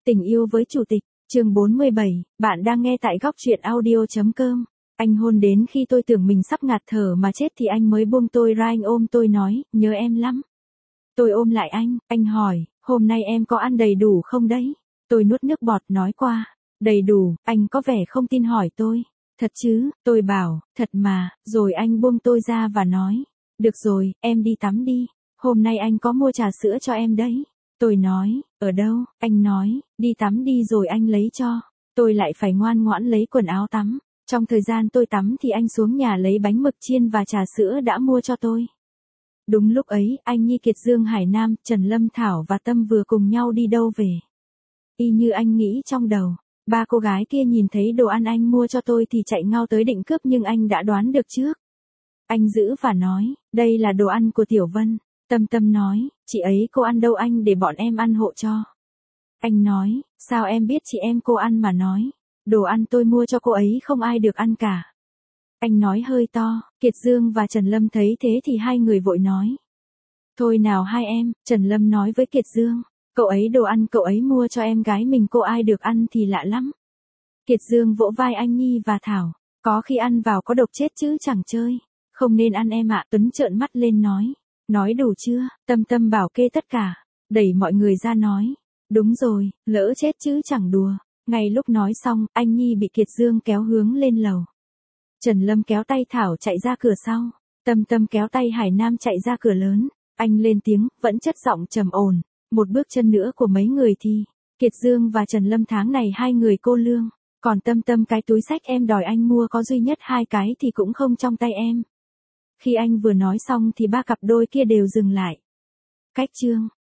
Tình yêu với chủ tịch, chương 47, bạn đang nghe tại góc truyện audio.com. Anh hôn đến khi tôi tưởng mình sắp ngạt thở mà chết thì anh mới buông tôi ra, anh ôm tôi nói, nhớ em lắm. Tôi ôm lại anh hỏi, hôm nay em có ăn đầy đủ không đấy? Tôi nuốt nước bọt nói qua, đầy đủ, anh có vẻ không tin hỏi tôi. Thật chứ, tôi bảo, thật mà, rồi anh buông tôi ra và nói, được rồi, em đi tắm đi, hôm nay anh có mua trà sữa cho em đấy. Tôi nói, ở đâu? Anh nói, đi tắm đi rồi anh lấy cho. Tôi lại phải ngoan ngoãn lấy quần áo tắm. Trong thời gian tôi tắm thì anh xuống nhà lấy bánh mực chiên và trà sữa đã mua cho tôi. Đúng lúc ấy, anh Nhi, Kiệt Dương, Hải Nam, Trần Lâm Thảo và Tâm vừa cùng nhau đi đâu về. Y như anh nghĩ trong đầu, ba cô gái kia nhìn thấy đồ ăn anh mua cho tôi thì chạy ngao tới định cướp, nhưng anh đã đoán được trước. Anh giữ và nói, đây là đồ ăn của Tiểu Vân. Tâm nói, chị ấy cô ăn đâu anh, để bọn em ăn hộ cho. Anh nói, sao em biết chị em cô ăn mà nói, đồ ăn tôi mua cho cô ấy không ai được ăn cả. Anh nói hơi to, Kiệt Dương và Trần Lâm thấy thế thì hai người vội nói. Thôi nào hai em, Trần Lâm nói với Kiệt Dương, cậu ấy đồ ăn cậu ấy mua cho em gái mình, cô ai được ăn thì lạ lắm. Kiệt Dương vỗ vai anh Nhi và Thảo, có khi ăn vào có độc chết chứ chẳng chơi, không nên ăn em ạ. Tuấn trợn mắt lên nói đủ chưa? Tâm bảo kê tất cả, đẩy mọi người ra nói, đúng rồi, lỡ chết chứ chẳng đùa. Ngay lúc nói xong, anh Nhi bị Kiệt Dương kéo hướng lên lầu. Trần Lâm kéo tay Thảo chạy ra cửa sau, Tâm kéo tay Hải Nam chạy ra cửa lớn. Anh lên tiếng, vẫn chất giọng trầm ổn, một bước chân nữa của mấy người thì, Kiệt Dương và Trần Lâm tháng này hai người cô lương, còn Tâm cái túi xách em đòi anh mua có duy nhất 2 cái thì cũng không trong tay em. Khi anh vừa nói xong thì ba cặp đôi kia đều dừng lại. Cách chương